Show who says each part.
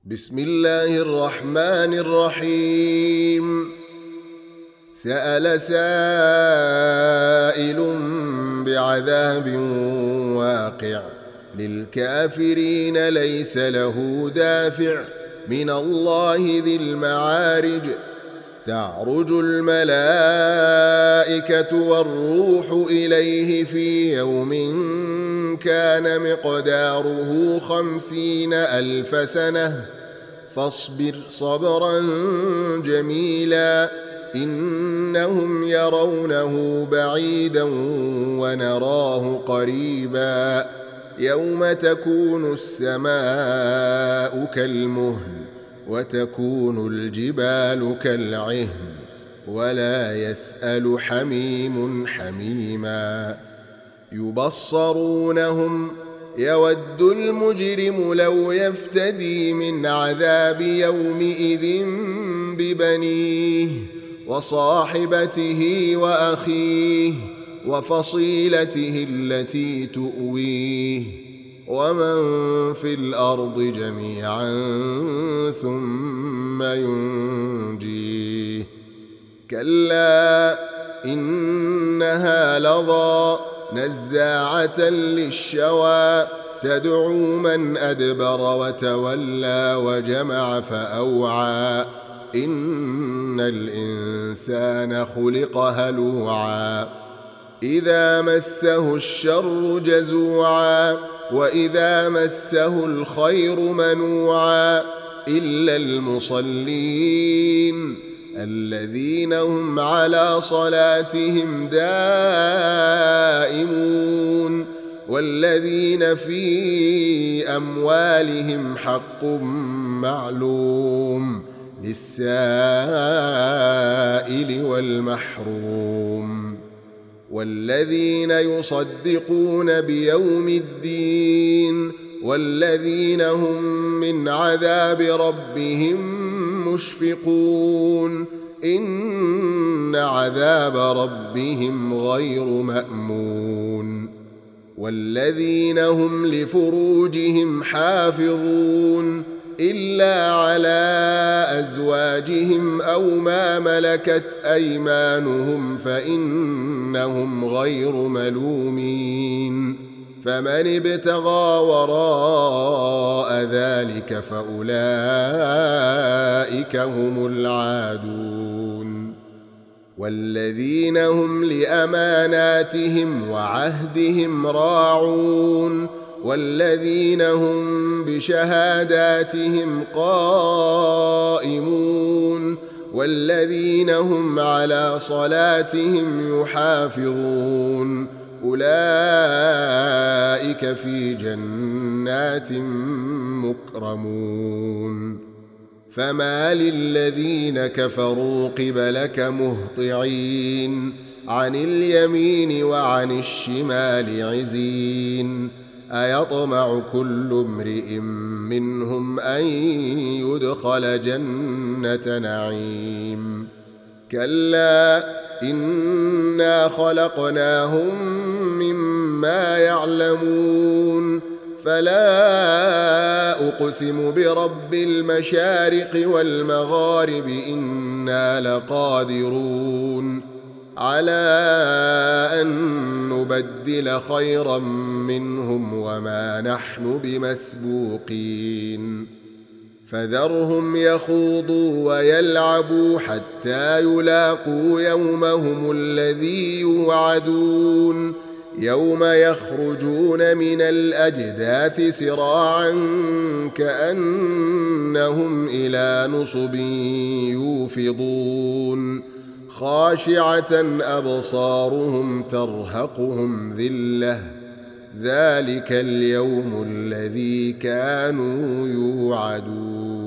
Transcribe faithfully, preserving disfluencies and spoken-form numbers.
Speaker 1: بسم الله الرحمن الرحيم. سأل سائل بعذاب واقع للكافرين ليس له دافع من الله ذي المعارج. تعرج الملائكة والروح إليه في يوم كان مقداره خمسين ألف سنة فاصبر صبرا جميلا إنهم يرونه بعيدا ونراه قريبا يوم تكون السماء كالمهل وتكون الجبال كالعهن ولا يسأل حميم حميما. يبصرونهم يود المجرم لو يفتدي من عذاب يومئذ ببنيه وصاحبته وأخيه وفصيلته التي تؤويه ومن في الأرض جميعا ثم ينجيه. كلا إنها لظى نزاعة للشوى تدعو من أدبر وتولى وجمع فأوعى إن الإنسان خلق هلوعا إذا مسه الشر جزوعا وإذا مسه الخير منوعا إلا المصلين الذين هم على صلاتهم دائمون والذين في أموالهم حق معلوم للسائل والمحروم والذين يصدقون بيوم الدين والذين هم من عذاب ربهم مشفقون إن عذاب ربهم غير مأمون والذين هم لفروجهم حافظون إلا على أزواجهم أو ما ملكت أيمانهم فإنهم غير ملومين فمن ابتغى وراء ذلك فأولئك هم العادون والذين هم لأماناتهم وعهدهم راعون والذين هم بشهاداتهم قائمون والذين هم على صلاتهم يحافظون أولئك في جنات مكرمون فما للذين كفروا قبلك مهطعين عن اليمين وعن الشمال عزين أيطمع كل امرئ منهم أن يدخل جنة نعيم كلا إنا خلقناهم مما يعلمون فلا أقسم برب المشارق والمغارب إنا لقادرون على أن نبدل خيرا منهم وما نحن بمسبوقين فذرهم يخوضوا ويلعبوا حتى يلاقوا يومهم الذي يوعدون يوم يخرجون من الأجداث سراعا كأنهم إلى نصب يوفضون خاشعة أبصارهم ترهقهم ذلة ذلك اليوم الذي كانوا يوعدون.